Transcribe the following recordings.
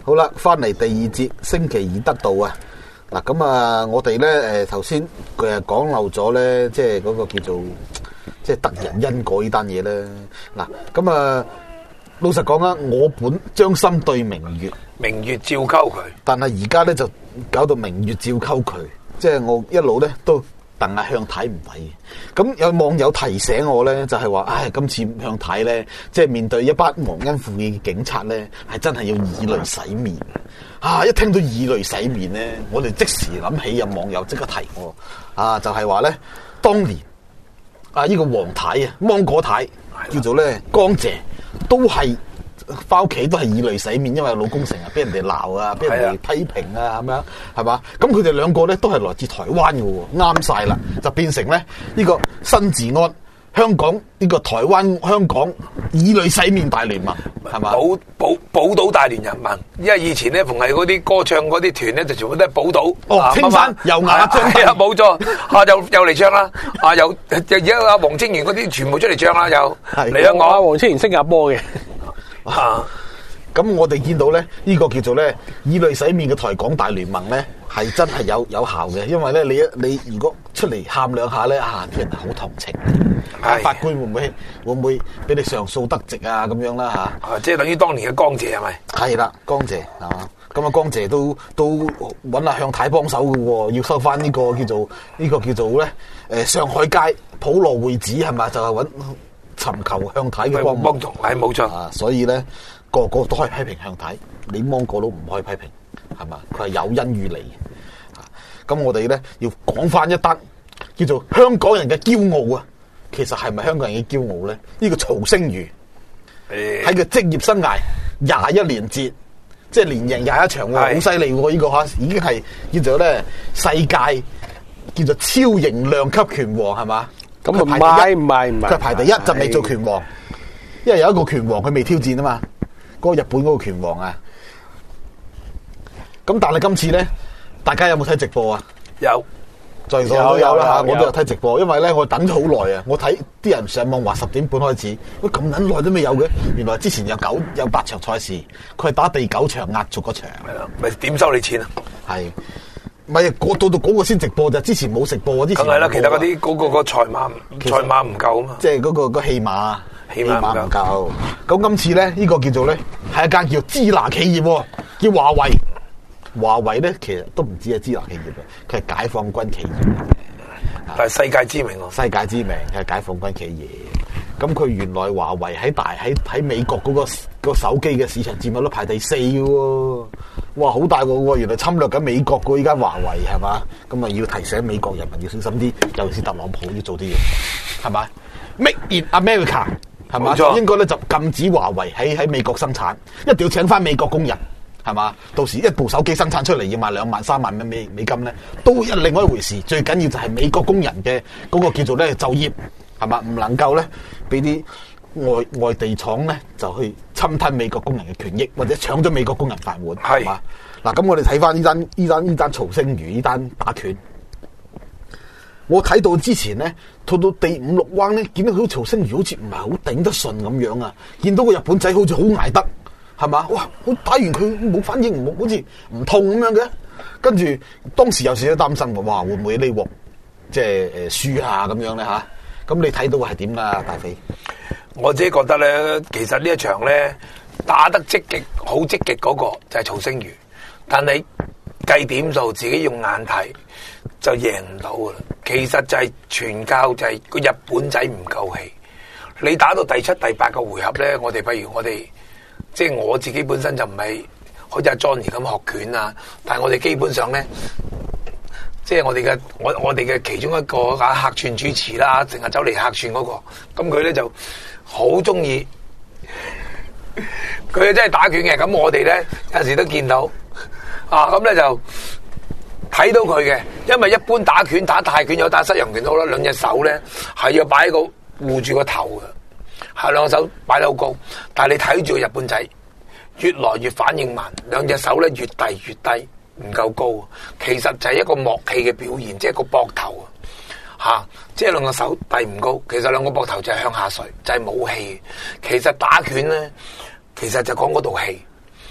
好啦，翻嚟第二節星期二得道啊！嗱，咁啊，我哋咧頭先佢講漏咗咧，即係嗰個叫做即係得人因果呢單嘢咧。嗱，咁啊，老實講啊，我本將心對明月， 明月照溝佢， 但係而家咧就搞到明月照溝佢，即係我一路咧都鄧阿向太唔抵。咁有網友提醒我咧，就係話，唉，今次向太咧，即係面對一班忘恩負義嘅警察咧，係真係要以淚洗面。啊！一聽到以淚洗面咧，我哋即時諗起有網友即刻提我，就係話咧，當年呢個黃太啊，芒果太叫做咧江姐，都係翻屋企都係以淚洗面，因為老公成日俾人哋鬧啊，俾人哋批評啊，咁樣係嘛？咁佢哋兩個咧都係來自台灣嘅喎，啱晒啦，就變成咧呢個新治安。香港呢個台灣香港以淚洗面大聯盟係嘛？ 寶島大聯盟，因為以前咧逢係嗰啲歌唱嗰啲團咧，就全部都係寶島。 哦，青山油雅張帝冇錯，又嚟唱啦，又而家阿黃清源嗰啲全部出嚟唱啦，又嚟香港。 黃清源新加坡嘅。 咁我哋見到咧，呢個叫做咧以淚洗面嘅台港大聯盟咧，係真係有效嘅，因為咧你如果出嚟喊兩下咧，啲人好同情。法官會唔會俾你上訴得直啊？咁樣啦嚇。 即係等於當年嘅江姐係咪？ 係啦，江姐係嘛？咁啊，江姐都揾阿向太幫手嘅喎，要收翻呢個叫做咧上海街普羅會址係咪？就係尋求向太嘅幫忙。 係冇錯。 所以咧個個都可以批評向太，你芒果都唔可以批評係嘛？佢係有因於你。咁我哋咧要講翻一單叫做香港人嘅驕傲啊！其實係咪香港人嘅驕傲咧？呢個曹星如喺個職業生涯21年節，即係連贏21場喎，好犀利喎！呢個已經係叫做咧世界叫做超型量級拳王係嘛？ 咁唔係， 佢排第一就未做拳王，因為有一個拳王佢未挑戰啊嘛，嗰個日本嗰個拳王啊。咁但係今次咧，大家有冇睇直播啊？ 有。 在座都有啦，我都有睇直播，因為咧我等咗好耐啊！我睇啲人上網話10點半開始，喂咁撚耐都未有嘅，原來之前有8場賽事，佢係打第9場壓軸嗰場。 係啦，咪點收你錢啊？ 係，咪到嗰個先直播咋？之前冇直播，之前。梗係啦，其他嗰啲嗰個賽馬唔夠啊嘛。 即係嗰個戲碼唔夠。咁今次咧呢個叫做咧係一間叫支那企業，叫華為。華為咧，其實都唔止係支那企業嘅，佢係解放軍企業， 但係世界知名喎。 世界知名係解放軍企業。咁佢原來華為喺美國嗰個手機嘅市場佔有率排第4嘅喎，哇，好大喎！原來侵略緊美國嘅依家華為係嘛？咁啊要提醒美國人民要小心啲，尤其是特朗普要做啲嘢，係咪 ？Make in America 係嘛？應該咧就禁止華為喺美國生產，一定要請翻美國工人。係嘛？到時一部手機生產出嚟要賣2萬3萬美金咧，都另外一回事。最緊要就係美國工人嘅嗰個叫做咧就業，係嘛？唔能夠咧俾啲外地廠咧就去侵吞美國工人嘅權益，或者搶咗美國工人飯碗，係嘛？嗱，咁我哋睇翻呢單曹星如呢單打拳，我睇到之前咧，到第5、6彎咧，見到佢曹星如好似唔係好頂得順咁樣啊！見到個日本仔好似好捱得。係嘛？哇！我打完佢冇反應，好似唔痛咁樣嘅。跟住當時有少少擔心，哇！會唔會呢鑊即係輸下咁樣咧嚇？咁你睇到係點啦，大飛？ 我自己覺得咧，其實呢一場咧打得好積極嗰個就係曹星如，但你計點數自己用眼睇就贏唔到噶啦。其實就係全靠就係個日本仔唔夠氣。你打到第7、第8個回合咧，我哋。即係我自己本身就唔係好似阿 Johnny 咁學拳啊，但係我哋基本上咧，即係我哋嘅其中一個客串主持啦，成日走嚟客串嗰個，咁佢咧就好中意，佢真係打拳嘅。咁我哋咧有陣時都見到啊，咁咧就睇到佢嘅，因為一般打拳打泰拳有打西洋拳都好啦，兩隻手咧係要擺個護住個頭嘅。係兩手擺得好高，但係你睇住個日本仔越來越反應慢，兩隻手咧越遞越低，唔夠高。其實就係一個默契嘅表現，即係個膊頭即係兩個手遞唔高，其實兩個膊頭就係向下垂，就係冇氣。其實打拳咧，其實就講嗰道氣。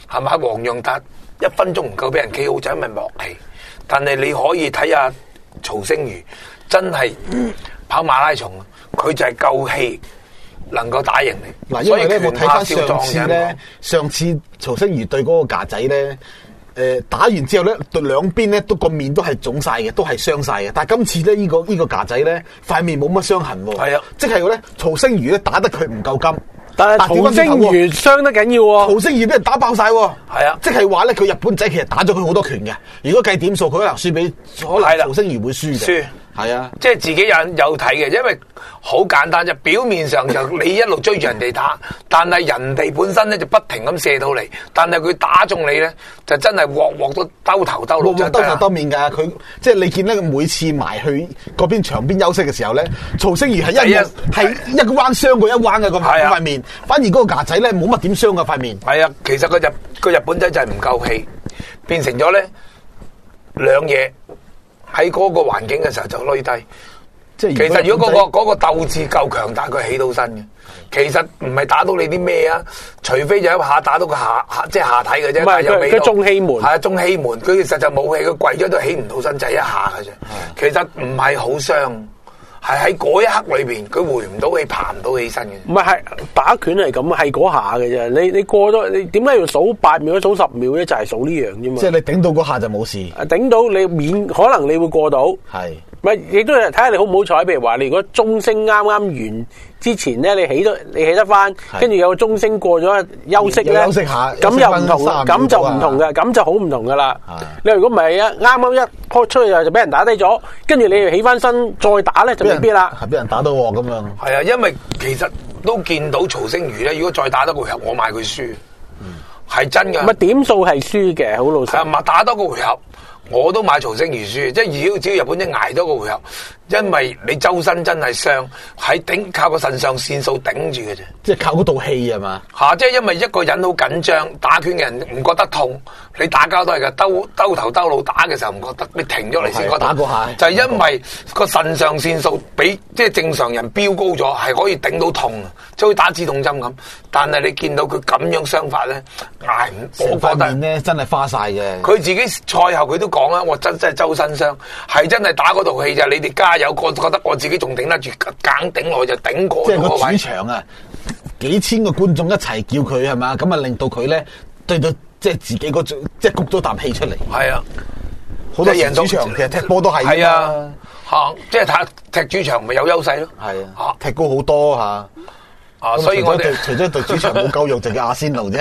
係咪？黃洋達1分鐘唔夠俾人 KO 就因為默契，但係你可以睇下曹星如真係跑馬拉松，佢就係夠氣。能夠打贏你嗱，因為咧我睇翻少上次曹星如對嗰個架仔咧，打完之後咧，對兩邊咧都個面都係腫晒嘅，都係傷晒嘅。但係今次咧呢個架仔咧塊面冇乜傷痕喎， 係啊， 即係咧曹星如咧打得佢唔夠金， 但係曹星如傷得緊要喎， 曹星如俾人打爆晒喎， 係啊， 即係話咧佢日本仔其實打咗佢好多拳嘅，如果計點數佢可能輸俾可能曹星如會輸嘅。係啊， 即係自己有睇嘅，因為好簡單啫。表面上就你一路追住人哋打，但係人哋本身咧就不停咁射到你，但係佢打中你咧就真係鑊都兜頭兜路， 兜頭兜面㗎。佢即係你見咧，佢每次埋去嗰邊場邊休息嘅時候咧，曹星如係一個彎傷過一彎嘅塊面，反而嗰個架仔咧冇乜點傷嘅塊面。 係啊，其實個日本仔就係唔夠氣，變成咗咧兩嘢。喺嗰個環境嘅時候就攞低，即係其實如果嗰個鬥志夠強大，佢起到身嘅。其實唔係打到你啲咩啊，除非就一下打到個即係下體嘅啫。 唔係佢中氣門， 係啊，中氣門。佢其實就冇氣，佢跪咗都起唔到身，就係一下嘅啫。其實唔係好傷，係喺嗰一刻裏邊，佢回唔到氣，爬唔到起身嘅。 唔係打拳係咁，係嗰下嘅啫。你過咗，你點解要數8秒、數10秒咧？就係數呢樣啫嘛。 即係你頂到嗰下就冇事。 頂到你可能你會過到。係。咪亦都係睇下你好唔好彩。譬如話，你如果鐘聲啱啱完之前咧，你起得翻，跟住有個鐘聲過咗休息咧， 休息下， 咁又唔同，咁就唔同嘅，咁就好唔同噶啦。你如果唔係啊，啱啱一撲出去就俾人打低咗，跟住你又起翻身再打咧，就未必啦。 係俾人打到喎咁樣。 係啊，因為其實都見到曹星如咧，如果再打多個回合，我買佢輸，係真㗎。 咪點數係輸嘅，好老實。 係嘛，打多個回合。我都買曹星如輸，即係只要日本仔捱多個回合，因為你周身真係傷，係靠個腎上腺素頂住嘅啫， 即係靠嗰道氣係嘛？ 即係因為一個人好緊張，打拳嘅人唔覺得痛，你打交都係㗎，兜頭兜路打嘅時候唔覺得，你停咗嚟先覺得。打過下，就係因為個腎上腺素比即係正常人飆高咗，係可以頂到痛，即係好似打止痛針咁。但係你見到佢咁樣傷法咧，捱唔，我覺得咧真係花晒嘅。 佢自己賽後佢都講啦，我真係周身傷，係真係打嗰套氣就你哋加油，我覺得我自己仲頂得住，硬頂落去就頂過。 即係個主場啊，幾千個觀眾一齊叫佢係嘛，咁啊令到佢咧對到即係自己嗰種即係谷咗啖氣出嚟。係啊，好多主場其實踢波都係。係啊， 即係踢主場咪有優勢咯。係啊，踢高好多嚇。 所以我哋除咗對主場冇夠用，就叫阿仙奴啫。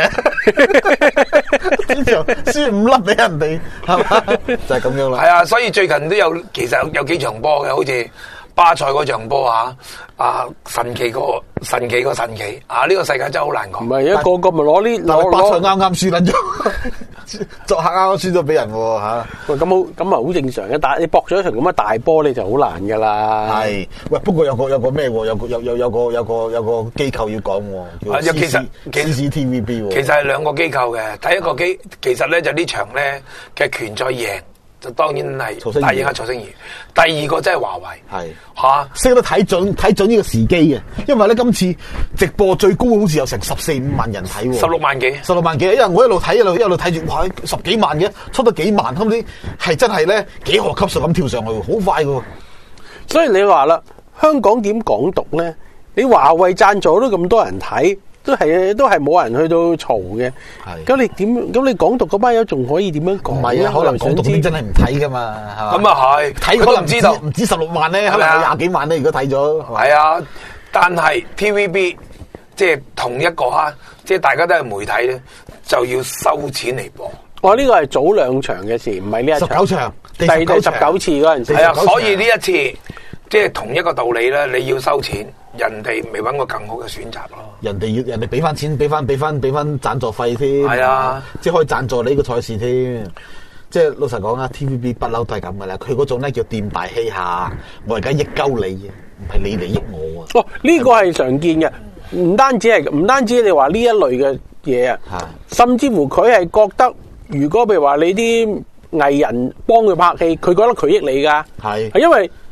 主場輸5粒俾人哋，係嘛？就係咁樣啦。 係啊，所以最近都其實有幾場波嘅，好似巴塞嗰場波神奇個神奇啊！呢個世界真係好難講。 唔係一個咪攞巴塞啱啱輸撚咗，作客啱啱輸咗俾人喎嚇。 喂，咁好正常嘅，但係你搏咗一場咁嘅大波，你就好難噶啦。 係，喂，不過有個咩喎？有個機構要講喎，叫 CCTVB 喎。 其實係兩個機構嘅，第一個其實咧就呢場咧嘅拳賽贏。就當然係大贏阿曹星如，第二個真係華為，係識得睇準呢個時機嘅，因為咧今次直播最高好似有成14-15萬人睇喎 ，16萬幾， 因為我一路睇一路睇住，哇10幾萬嘅，出得幾萬，咁啲係真係咧幾何級數咁跳上去，好快㗎。 所以你話啦，香港點港獨咧？你華為贊助都咁多人睇。都係冇人去到嘈嘅，咁你點？咁你港獨嗰班友仲可以點樣講？ 唔係啊，可能港獨啲真係唔睇噶嘛，係嘛？ 咁啊係， 睇可能唔知16萬咧，可能有20幾萬咧。如果睇咗， 係啊，但係 TVB 即係同一個即係大家都係媒體咧，就要收錢嚟播。 我呢個係早2場嘅事，唔係呢一場。 19場， 第19次嗰陣時。 係啊，所以呢一次即係同一個道理咧，你要收錢。人哋未揾個更好嘅選擇咯， 人哋俾翻錢，俾翻贊助費添， 係啊， 即係可以贊助你呢個賽事添。即係老實講啊 ，TVB 不嬲都係咁噶啦，佢嗰種咧叫店大欺下，我而家益鳩你嘅，唔係你嚟益我啊。 哦，呢個係常見嘅，唔單止你話呢一類嘅嘢啊，甚至乎佢係覺得，如果譬如話你啲藝人幫佢拍戲，佢覺得佢益你噶，係因為。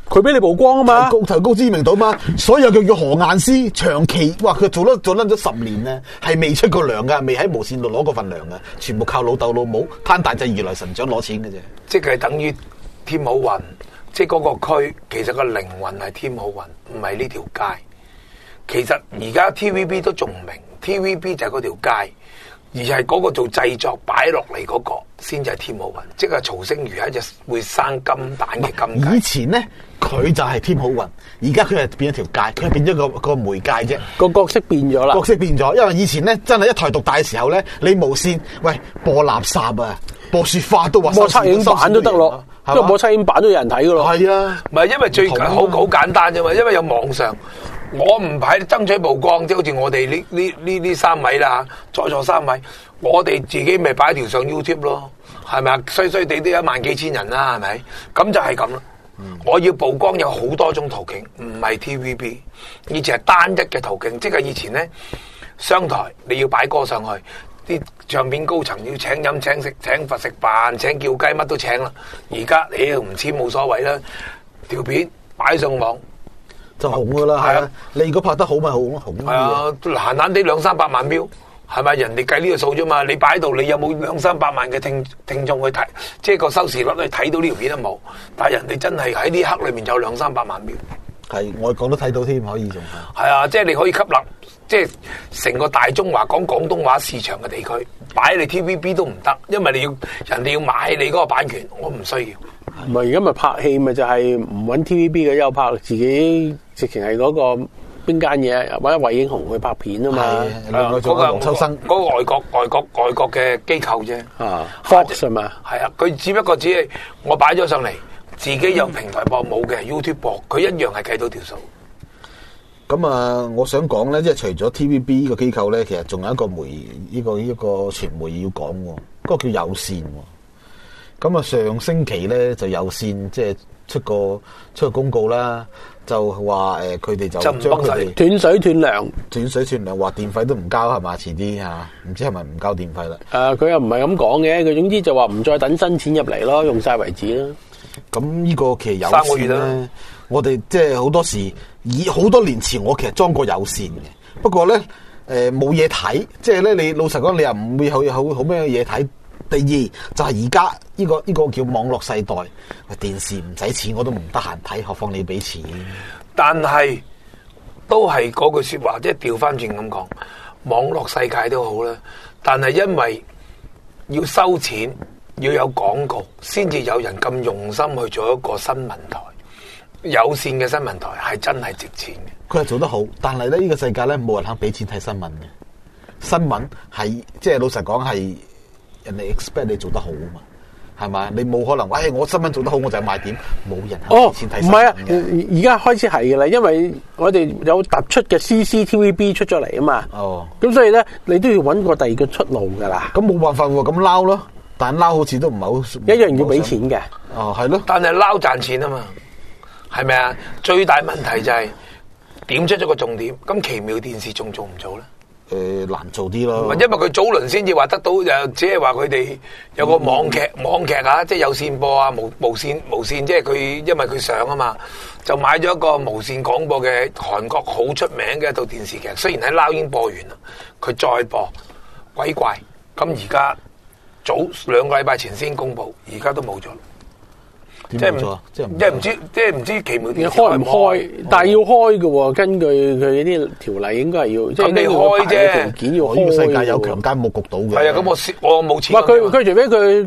佢俾你曝光啊嘛， 提高知名度嘛。所有叫何雁詩長期哇，佢做咗10年咧，係未出過糧噶，未喺無線度攞過份糧噶，全部靠老豆老母攤大隻如來神掌攞錢嘅啫。 即係等於添好運，即係嗰個區其實個靈魂係添好運，唔係呢條街。其實而家 TVB 都仲唔明 ，TVB 就係嗰條街。而係嗰個做製作擺落嚟嗰個先至係添好運，即係曹星如係一隻會生金蛋嘅金雞。 以前咧佢就係添好運，而家佢係變咗條界，佢係變咗個媒介啫。 個角色變咗啦， 角色變咗，因為以前咧真係一台獨大嘅時候咧，你無線喂播垃圾啊，播雪花都話播測影版都得咯，因為播測影版都有人睇噶咯。 係啊， 唔係因為最近好簡單啫嘛，因為有網上。我唔係爭取曝光，即係好似我哋呢3位啦，在座3位，我哋自己咪擺條上 YouTube 咯，係咪啊？衰衰地都1萬幾千人啦，係咪？咁就係咁啦。我要曝光有好多種途徑，唔係 TVB， 以前係單一嘅途徑，即係以前咧商台你要擺歌上去，啲唱片高層要請飲請食請飯食飯請叫雞乜都請啦。而家你唔簽冇所謂啦，條片擺上網。 就紅噶啦，係啊！你如果拍得好咪好紅。 係啊，閒閒地200-300萬標，係咪？人哋計呢個數啫嘛。你擺喺度，你有冇200-300萬嘅聽眾去睇？即係個收視率去睇到呢條片都冇。但係人哋真係喺呢刻裏面有200-300萬標。 係外國都睇到添，可以仲係啊！即係你可以吸納，即係成個大中華講廣東話市場嘅地區，擺你 TVB 都唔得，因為人哋要買你嗰個版權，我唔需要。 唔係而家咪拍戲咪就係唔揾 TVB 嘅，又拍自己直情係嗰個邊間嘢，或者衛英雄去拍片啊嘛。 另外仲有黃秋生嗰個外國嘅機構啫。 啊 Fox 係嘛？ 係啊，佢只不過只係我擺咗上嚟，自己有平台播冇嘅 YouTube 播，佢一樣係計到條數。 咁啊，我想講咧，即係除咗 TVB 呢個機構咧，其實仲有一個呢個傳媒要講喎，嗰個叫有線。咁啊，上星期咧就有線即係出個公告啦，就話佢哋就將佢哋斷水斷糧， 話電費都唔交係嘛？遲啲嚇，唔知係咪唔交電費啦？ 佢又唔係咁講嘅，佢總之就話唔再等新錢入嚟咯，用晒為止啦。 咁呢個其實有 3個月線咧，我哋即係好多時好多年前我其實裝過有線嘅，不過咧冇嘢睇，即係咧你老實講你又唔會好咩嘢睇。第二就係而家呢個叫網絡世代，電視唔使錢我都唔得閒睇，何況你俾錢？ 但係都係嗰句說話，即係調翻轉咁講，網絡世界都好啦。但係因為要收錢，要有廣告，先至有人咁用心去做一個新聞台。有線嘅新聞台係真係值錢嘅。佢係做得好，但係咧呢個世界咧冇人肯俾錢睇新聞嘅。新聞係即係老實講係。人哋 expect 你做得好啊嘛，係嘛？你冇可能話，我新聞做得好，我就係賣點，冇人肯錢睇新聞嘅。唔係啊， 而家開始係嘅啦，因為我哋有突出嘅 CCTVB 出咗嚟啊嘛。哦，咁所以咧，你都要揾個第二個出路噶啦。 咁冇辦法喎，咁撈咯，但撈好似都唔係好一樣要俾錢嘅。 哦，係咯。 但係撈賺錢啊嘛，係咪啊？最大問題就係點出咗個重點，咁奇妙電視仲做唔做咧？ 難做啲咯， 因為佢早輪先至話得到，又只係話佢哋有個網劇啊，即係有線播啊，無線，即係佢因為佢上啊嘛，就買咗一個無線廣播嘅韓國好出名嘅一套電視劇，雖然喺撈已經播完啦，佢再播鬼怪，咁而家早2個禮拜前先公布，而家都冇咗。即係唔知奇妙電視開唔開，但係要開嘅喎。根據佢啲條例，應該係要即係你開啫。 條件要開。 呢個世界有強姦冇局到嘅。 係啊，咁我冇錢。 佢除非佢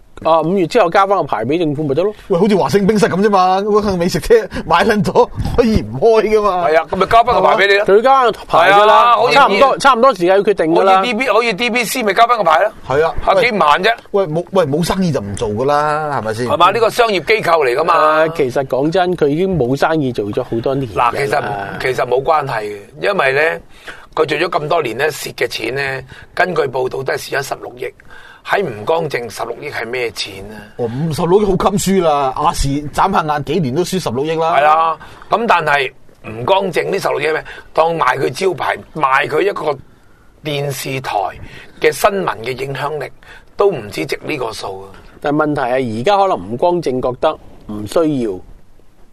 5月之後交翻個牌俾政府咪得咯。 喂，好似華盛冰室咁啫嘛，嗰個美食車買撚咗可以唔開噶嘛。 係啊，咁咪交翻個牌俾你咯。 佢交翻個牌噶啦，差唔多時間要決定噶啦。 好似 DBC 咪交翻個牌咯。 係啊， 幾萬啫。 喂冇生意就唔做噶啦，係咪先？ 係嘛？呢個商業機構嚟噶嘛。 其實講真，佢已經冇生意做咗好多年。 嗱，其實冇關係嘅，因為咧佢做咗咁多年咧，蝕嘅錢咧，根據報道都係蝕咗16億。喺吳江正16億係咩錢啊 ？16億好襟輸啦！亞視眨下眼幾年都輸16億啦。 係啦，咁但係吳江正呢16億咩？當賣佢招牌，賣佢一個電視台嘅新聞嘅影響力，都唔止值呢個數啊！ 但係問題係而家可能吳江正覺得唔需要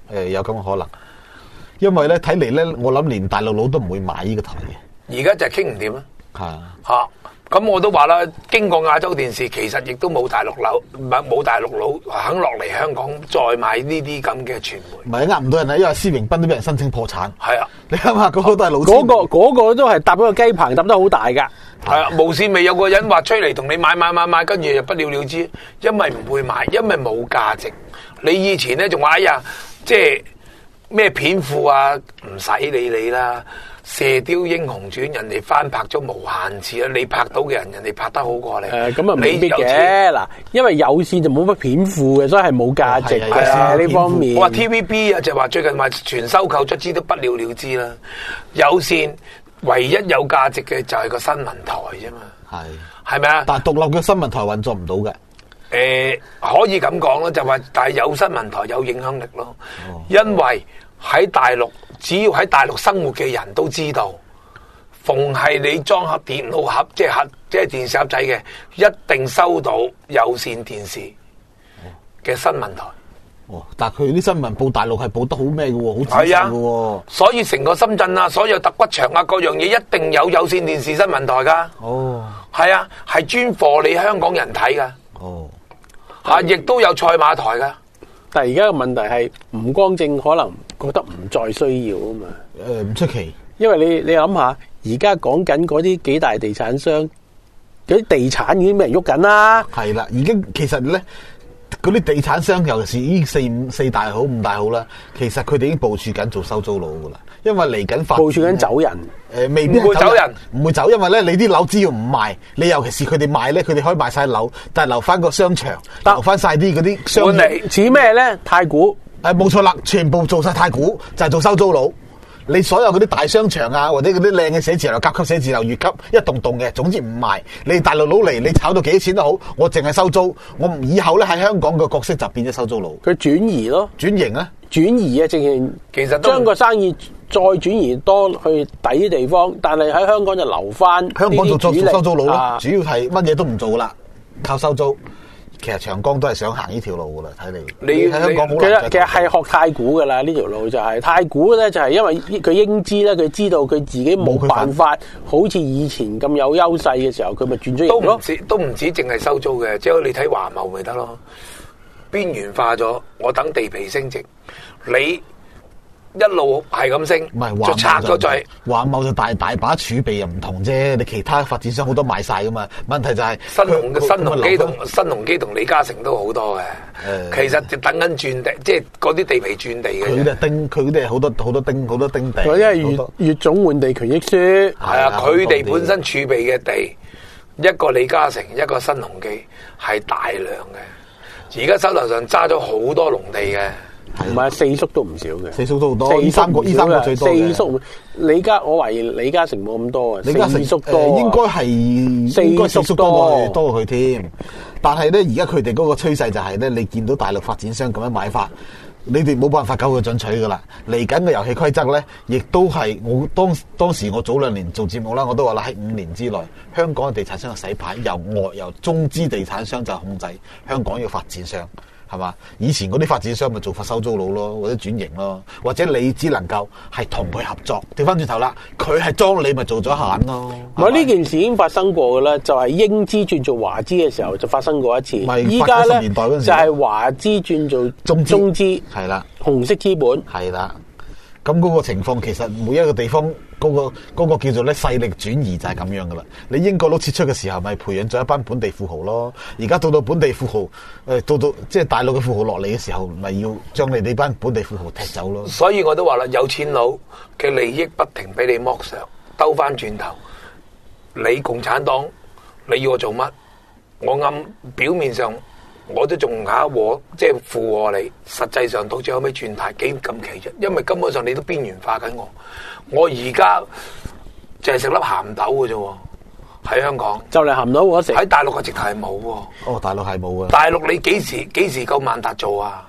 有咁嘅可能，因為咧睇嚟咧，我諗連大陸佬都唔會買呢個台嘅。 而家就係傾唔掂啦。 係啊， 嚇！咁我都話啦，經過亞洲電視，其實亦都冇大陸佬，冇大陸佬肯落嚟香港再買呢啲咁嘅傳媒。 唔係呃唔到人啊，因為施榮斌都俾人申請破產。 係啊， 你諗下，嗰個都係老嗰個都係搭咗個雞棚，搭得好大㗎。 係啊，無線未有個人話出嚟同你買，跟住就不了了之，因為唔會買，因為冇價值。你以前咧仲話哎呀，即係咩片庫啊，唔使理你啦。射雕英雄傳人哋翻拍咗無限次啦，你拍到嘅人哋拍得好過你。 咁啊未必嘅嗱，因為有線就冇乜片庫嘅，所以係冇價值嘅呢方面。 我話 TVB 啊，就話最近話全收購卒之都不了了之啦。有線唯一有價值嘅就係個新聞台啫嘛。係咪啊？ 但係獨立嘅新聞台運作唔到嘅。 可以咁講咯，就話但係有新聞台有影響力咯，因為喺大陸。只要喺大陸生活嘅人都知道，逢係你裝盒電腦盒，即係電視盒仔嘅，一定收到有線電視嘅新聞台。 但係佢啲新聞報大陸係報得好咩嘅喎，好仔細嘅喎。 所以成個深圳啊，所有特骨場啊，各樣嘢一定有線電視新聞台噶。係啊，係專貨你香港人睇噶。亦都有賽馬台噶。 但係而家嘅問題係吳光正可能覺得唔再需要啊嘛。 唔出奇， 因為你諗下，而家講緊嗰啲幾大地產商，嗰啲地產已經俾人喐緊啦。 係啦，已經其實咧，嗰啲地產商尤其是呢四大好五大好啦，其實佢哋已經部署緊做收租佬噶啦，因為嚟緊部署緊走人。 未必會走人， 唔會走，因為咧你啲樓只要唔賣，你尤其是佢哋賣咧，佢哋可以賣晒樓，但係留翻個商場，留翻晒啲嗰啲商業。 似咩咧？太古冇錯啦，全部做晒太古，就係做收租佬。你所有嗰啲大商場啊，或者嗰啲靚嘅寫字樓、甲級寫字樓、乙級一棟棟嘅，總之唔賣。你大陸佬嚟，你炒到幾多錢都好，我淨係收租。我以後咧喺香港嘅角色就變咗收租佬。 佢轉移咯， 轉型啊， 轉移啊，正係其實將個生意再轉移多去第啲地方，但係喺香港就留翻。 香港做收租佬咯，主要係乜嘢都唔做啦，靠收租。其實長江都係想行呢條路噶啦，睇嚟。你喺香港好難。 其實係學太古噶啦，呢條路就係太古咧，就係因為佢英資咧，佢知道佢自己冇辦法，好似以前咁有優勢嘅時候，佢咪轉咗型咯。 都唔止淨係收租嘅，即係你睇華懋咪得咯。邊緣化咗，我等地皮升值，你一路係咁升， 唔係就拆咗再。 華懋就大把儲備又唔同啫，你其他發展商好多賣晒噶嘛。問題就係新鴻基同李嘉誠都好多嘅。其實就等緊轉地，即係嗰啲地皮轉地嘅。 佢嗰啲係好多丁地。 嗰啲係乙種換地權益書。 係啊，佢哋本身儲備嘅地，一個李嘉誠，一個新鴻基係大量嘅。而家手頭上揸咗好多農地嘅。 唔係四叔都唔少嘅， 四叔都好多，呢三個最多嘅。 四叔我懷疑李嘉誠冇咁多啊， 李嘉誠四叔多應該係四叔多過佢添。但係咧，而家佢哋嗰個趨勢就係咧，你見到大陸發展商咁樣買法，你哋冇辦法夠佢進取噶啦。嚟緊嘅遊戲規則咧，亦都係我當時我早2年做節目啦，我都話啦，喺5年之內，香港嘅地產商嘅洗牌由中資地產商就控制香港嘅發展商。係嘛？以前嗰啲發展商咪做法收租佬咯，或者轉型咯，或者你只能夠係同佢合作。調翻轉頭啦，佢係裝你咪做咗閒咯。 我呢件事已經發生過㗎啦，就係英資轉做華資嘅時候就發生過一次。依家咧就係華資轉做中資， 係啦， 紅色資本係啦。咁嗰個情況其實每一個地方嗰個叫做咧勢力轉移就係咁樣噶啦。你英國佬撤出嘅時候，咪培養咗一班本地富豪咯。而家到本地富豪，到即係大陸嘅富豪落嚟嘅時候，咪要將你哋班本地富豪踢走咯。 所以我都話啦，有錢佬嘅利益不停俾你剝削，兜翻轉頭，你共產黨你要我做乜？我暗表面上我都仲即係附和你，實際上到最後尾轉態幾咁奇啫？因為根本上你都邊緣化緊我。我而家就係食粒鹹豆嘅啫，喺香港就嚟鹹豆我食。 喺大陸嘅直頭係冇喎。 哦，大陸係冇嘅。 大陸你幾時夠萬達做啊？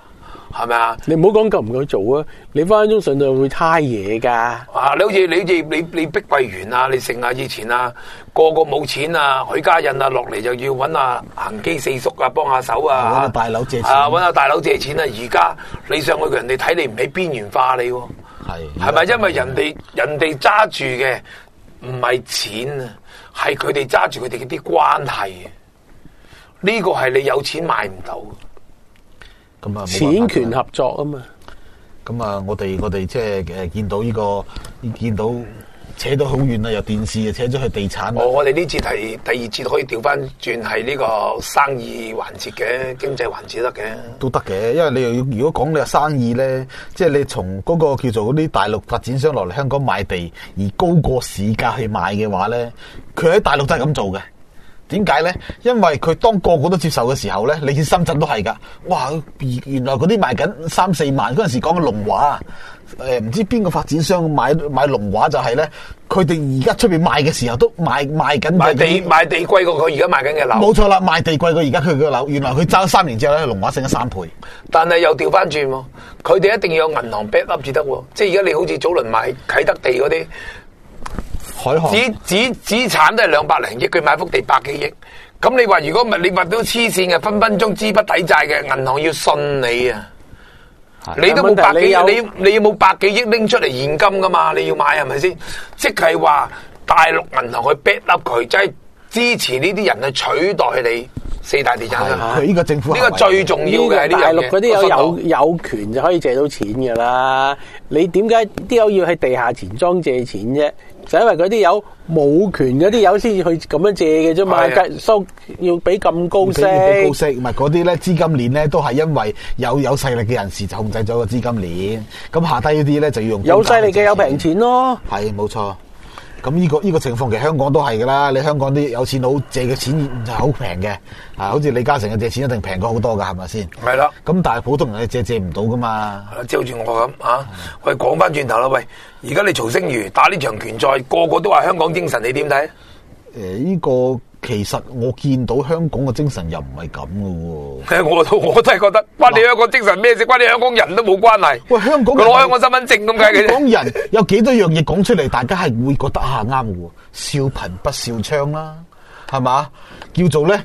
係咪啊？ 你唔好講夠唔夠做啊！你分分鐘上到會揩嘢㗎。 啊！你好似你碧桂園啊，你成啊以前啊，個個冇錢啊，許家印啊落嚟就要揾啊恒基四叔啊幫下手啊， 揾下大佬借錢啊，揾下大佬借錢啊！而家你上去人哋睇你唔起，邊緣化你喎，係咪？因為人哋揸住嘅唔係錢啊，係佢哋揸住佢哋啲關係啊，呢個係你有錢買唔到。 咁啊， 錢權合作啊嘛。 咁啊，我哋即係見到見到扯到好遠啦，由電視扯咗去地產。 我哋呢節係第二節可以調翻轉係呢個生意環節嘅經濟環節得嘅， 都得嘅，因為你又如果講你話生意咧，即係你從嗰個叫做嗰啲大陸發展商落嚟香港買地而高過市價去買嘅話咧，佢喺大陸都係咁做嘅。點解咧？因為佢當個個都接受嘅時候咧，你見深圳都係噶。哇！原來嗰啲賣緊3-4萬嗰陣時講嘅龍華，唔知邊個發展商買龍華就係咧，佢哋而家出邊賣嘅時候都賣緊賣地貴過佢而家賣緊嘅樓。 冇錯啦，賣地貴過而家佢嘅樓。原來佢揸3年之後咧，龍華升咗3倍。 但係又調翻轉喎，佢哋一定要有銀行 back up 至得喎。即係而家你好似早輪買啟德地嗰啲。 海航資產都係200零億，佢買幅地100幾億。咁你話如果唔係你話到黐線嘅，分分鐘資不抵債嘅，銀行要信你啊！你都冇百幾億，你要冇百幾億拎出嚟現金噶嘛？你要買係咪先？即係話大陸銀行去 back up 佢，即係支持呢啲人去取代你4大地產商。 佢呢個政府呢個最重要嘅係呢樣嘢。 大陸嗰啲有權就可以借到錢㗎啦。你點解啲友要喺地下錢莊借錢啫？就因為嗰啲有冇權嗰啲友先至去咁樣借嘅啫嘛，收要俾咁高息， 俾高息，唔係嗰啲咧資金鏈咧都係因為有勢力嘅人士就控制咗個資金鏈，咁下低呢啲咧就要用有勢力嘅有平錢咯， 係冇錯。咁呢個情況其實香港都係噶啦，你香港啲有錢佬借嘅錢就係好平嘅，好似李嘉誠嘅借錢一定平過好多噶，係咪先？ 係啦。 咁但係普通人借唔到噶嘛。 即好似我咁啊，喂，講翻轉頭啦，喂，而家你曹星如打呢場拳賽，個個都話香港精神，你點睇？ 呢個其實我見到香港嘅精神又唔係咁嘅喎。 我真係覺得關你香港精神咩事？關你香港人都冇關係。 喂，香港佢攞香港身份證咁計嘅啫。 香港人有幾多樣嘢講出嚟，大家係會覺得啱嘅喎。笑貧不笑娼啦，係嘛？叫做咧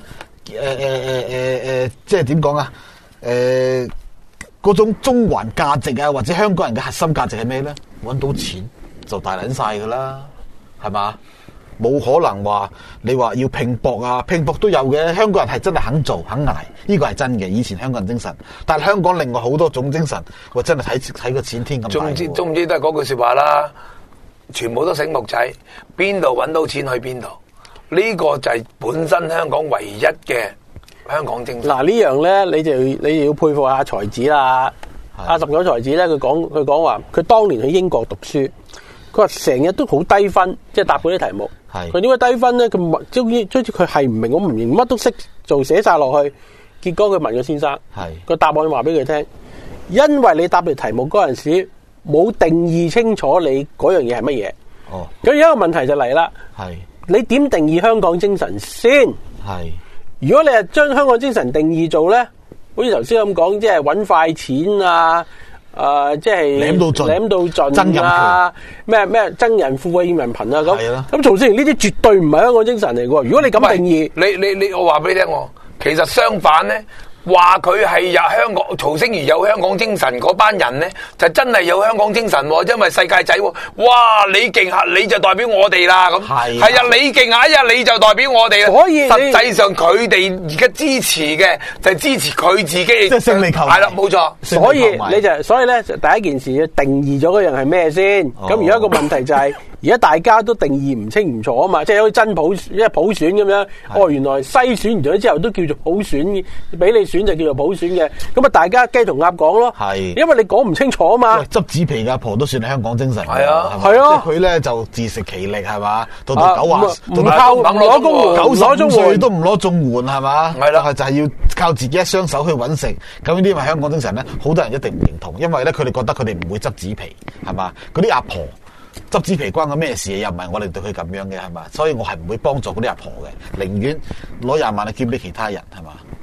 即係點講啊？嗰種中環價值啊，或者香港人嘅核心價值係咩咧？搵到錢就大撚晒噶啦，係嘛？冇可能話你話要拼搏啊，拼搏都有嘅。香港人係真係肯做肯捱，呢個係真嘅。以前香港人精神，但係香港另外好多種精神，我真係睇個錢天咁大。 總之都係嗰句說話啦，全部都醒目仔，邊度揾到錢去邊度。呢個就係本身香港唯一嘅香港精神。 嗱呢樣咧，你要佩服下才子啦。阿19才子咧，佢講話，佢當年去英國讀書。佢話成日都好低分，即係答嗰啲題目。佢點解低分咧？佢佢係唔明，我唔明，乜都識做，寫晒落去。結果佢問個先生，個答案話俾佢聽，因為你答條題目嗰陣時冇定義清楚你嗰樣嘢係乜嘢。哦，咁有一個問題就嚟啦。你點定義香港精神先？如果你係將香港精神定義做咧，好似頭先咁講，即係揾快錢啊！即係舐到盡啊！咩憎人富貴厭人貧啊！咁曹星如呢啲絕對唔係香港精神嚟嘅。如果你咁定義， 你我話俾你聽，其實相反咧，話佢係有香港曹星如有香港精神嗰班人咧，就真係有香港精神，因為世界仔，哇！你勁下你就代表我哋啦，咁係啊！你勁下一日你就代表我哋啦。 所以實際上佢哋而家支持嘅就係支持佢自己，即係勝利球迷。 係啦，冇錯。 所以咧，第一件事要定義咗嗰樣係咩先。咁而家個問題就係，而家大家都定義唔清唔楚啊嘛，即係好似真普選咁樣。原來篩選完咗之後都叫做普選，俾你選就叫做普選嘅。咁啊，大家雞同鴨講咯。因為你講唔清楚啊嘛。 執紙皮嘅阿婆都算係香港精神。 係啊。 佢咧就自食其力係嘛，到90 唔靠攞公援 ，95歲都唔攞綜援係嘛。 係啦， 就係要靠自己一雙手去揾食。咁呢啲係香港精神咧，好多人一定唔認同，因為咧佢哋覺得佢哋唔會執紙皮係嘛，嗰啲阿婆。執紙皮關我咩事？又唔係我哋對佢咁樣嘅係嘛，所以我係唔會幫助嗰啲阿婆嘅，寧願攞20萬去捐俾其他人係嘛，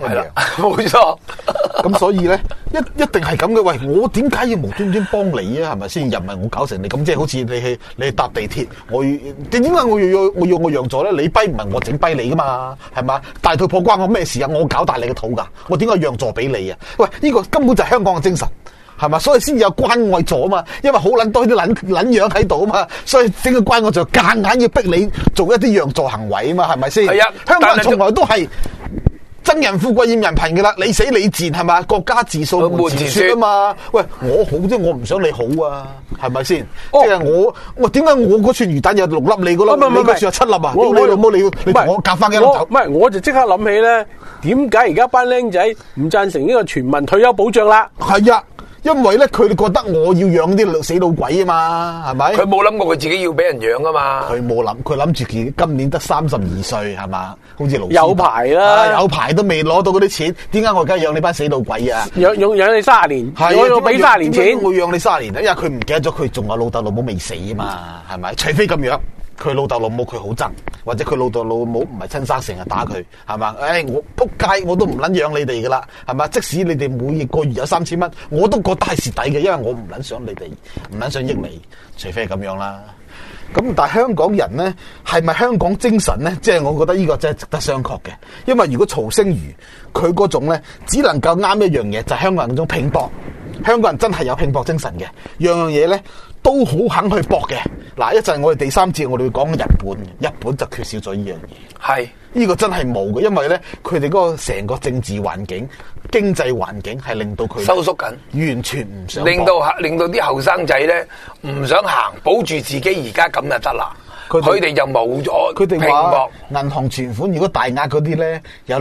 係啦，冇錯。 咁所以咧，一定係咁嘅。喂，我點解要無端端幫你啊？係咪先？又唔係我搞成你咁，即係好似你搭地鐵，點解我要我讓座咧？你跛唔係我整跛你噶嘛？係嘛？大肚婆關我咩事啊？我搞大你個肚噶，我點解讓座俾你啊？喂，呢個根本就係香港嘅精神。係嘛，所以先有關愛座啊嘛，因為好撚多啲撚樣喺度啊嘛，所以整個關愛座夾硬要逼你做一啲讓座行為啊嘛，係咪先？係啊，香港人從來都係憎人富貴厭人貧噶啦，你死你賤係嘛，國家自掃門前雪啊嘛。喂，我好啫，我唔想你好啊，係咪先？即係我點解我嗰串魚蛋有6粒，你嗰粒你嗰串有7粒啊？你老母你同我夾翻幾粒頭？ 唔係，我就即刻諗起咧，點解而家班僆仔唔贊成呢個全民退休保障啦？ 係啊。因為咧，佢哋覺得我要養啲死老鬼啊嘛，係咪？ 佢冇諗過佢自己要俾人養啊嘛。 佢冇諗，佢諗住今年得32歲係嘛？好似有排啦， 有排都未攞到嗰啲錢，點解我而家養你班死老鬼啊？ 養你30年，我要俾30年錢， 我養你30年，因為佢唔記得咗佢仲有老豆老母未死啊嘛，係咪？除非咁樣。佢老豆老母佢好憎，或者佢老豆老母唔係親生，成日打佢，係嘛？我仆街我都唔撚養你哋噶啦，係嘛？即使你哋每個月有3000蚊，我都覺得係蝕底嘅，因為我唔撚想你哋，唔撚想益你，除非係咁樣啦。咁但係香港人咧，係咪香港精神咧？即係我覺得呢個真係值得商榷嘅，因為如果曹星如佢嗰種咧，只能夠啱一樣嘢，就係香港人嗰種拼搏。香港人真係有拼搏精神嘅，樣樣嘢咧都好肯去搏嘅。嗱，一陣我哋第3節我哋會講日本就缺少咗呢樣嘢。 係呢個真係冇嘅，因為咧佢哋嗰個成個政治環境、經濟環境係令到佢收縮緊， 完全唔想令到啲後生仔咧唔想行，保住自己而家咁就得啦。佢哋就冇咗， 佢哋話銀行存款如果大額嗰啲咧有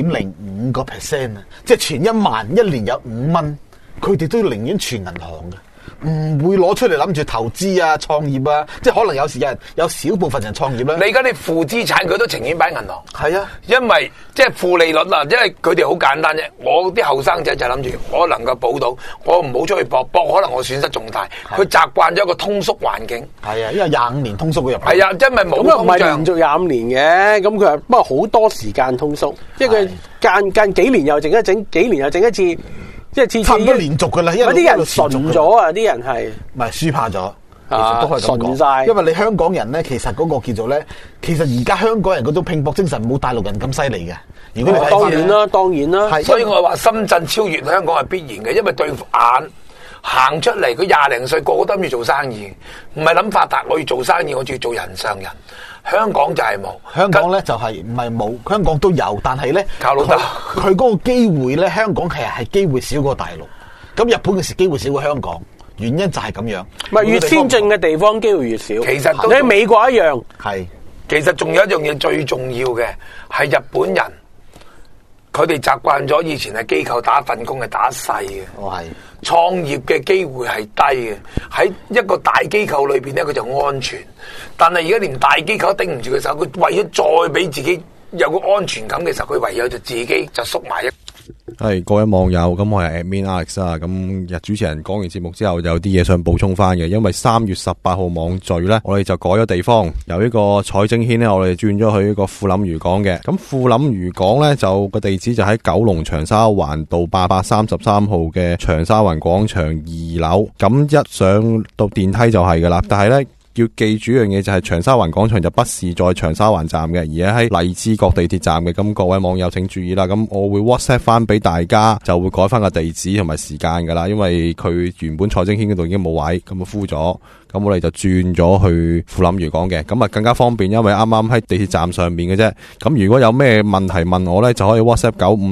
0.05%啊，即係存1萬1年有5蚊，佢哋都寧願存銀行嘅。唔會攞出嚟諗住投資啊、創業啊，即係可能有時有少部分人創業啦。 你而家啲負資產佢都情願擺銀行。 係啊， 因為即係負利率啦，因為佢哋好簡單啫。我啲後生仔就諗住我能夠保到，我唔好出去搏，可能我損失仲大。佢習慣咗一個通縮環境。 係啊，因為25年通縮嘅入。 係啊，因為冇通脹。咁又唔係連續25年嘅，咁佢話不過好多時間通縮，即係佢間幾年又整一整，幾年又整一次。即係差唔多連續噶啦，因為啲人純咗啊，啲人係唔係輸怕咗，其實都可以咁講。純晒，因為你香港人咧，其實嗰個叫做咧，其實而家香港人嗰種拼搏精神冇大陸人咁犀利嘅。如果你睇翻當然啦， 所以我話深圳超越香港係必然嘅，因為對付眼行出嚟，佢20零歲個個都諗住做生意，唔係諗發達，我要做生意，我要做人上人。香港就係冇， 香港咧就係唔係冇，香港都有，但係咧靠老豆， 佢嗰個機會咧，香港係機會少過大陸，咁日本嘅時機會少過香港，原因就係咁樣。 唔係越先進嘅地方機會越少， 其實你喺美國一樣係。 其實仲有一樣嘢最重要嘅係日本人，佢哋習慣咗以前係機構打份工係打細嘅。 係。 創業嘅機會係低嘅，喺一個大機構裏邊咧，佢就安全。但係而家連大機構都頂唔住嘅時候，佢為咗再俾自己有個安全感嘅時候，佢唯有就自己就縮埋一。 係各位網友，咁我係 Admin Alex 啊，咁主持人講完節目之後，有啲嘢想補充翻嘅，因為3月18號網聚呢，我哋就改咗地方，由呢個彩晶軒呢，我哋轉咗去呢個富林漁港嘅。咁富林漁港呢，就個地址就喺九龍長沙灣道833號嘅長沙灣廣場2樓，咁一上到電梯就係噶啦，但係呢，要記住一樣嘢就係長沙灣廣場就不是在長沙灣站嘅，而係喺荔枝角地鐵站嘅。咁各位網友請注意啦，咁我會 WhatsApp 翻俾大家，就會改翻個地址同埋時間噶啦，因為佢原本彩晶軒嗰度已經冇位，咁啊敷咗。咁我哋就轉咗去富林漁港嘅，咁啊更加方便，因為啱啱喺地鐵站上面嘅啫。咁如果有咩問題問我呢，就可以 WhatsApp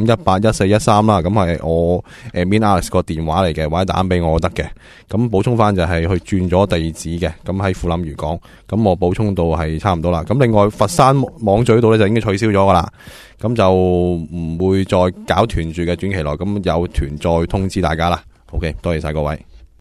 95181413啦。咁係我Admin Alex 個電話嚟嘅，或者打俾我得嘅。咁補充翻就係去轉咗地址嘅，咁喺富林漁港。咁我補充到係差唔多啦。咁另外佛山網聚度呢，就已經取消咗噶啦，咁就唔會再搞團住嘅，短期內咁有團再通知大家啦。OK，多謝晒各位。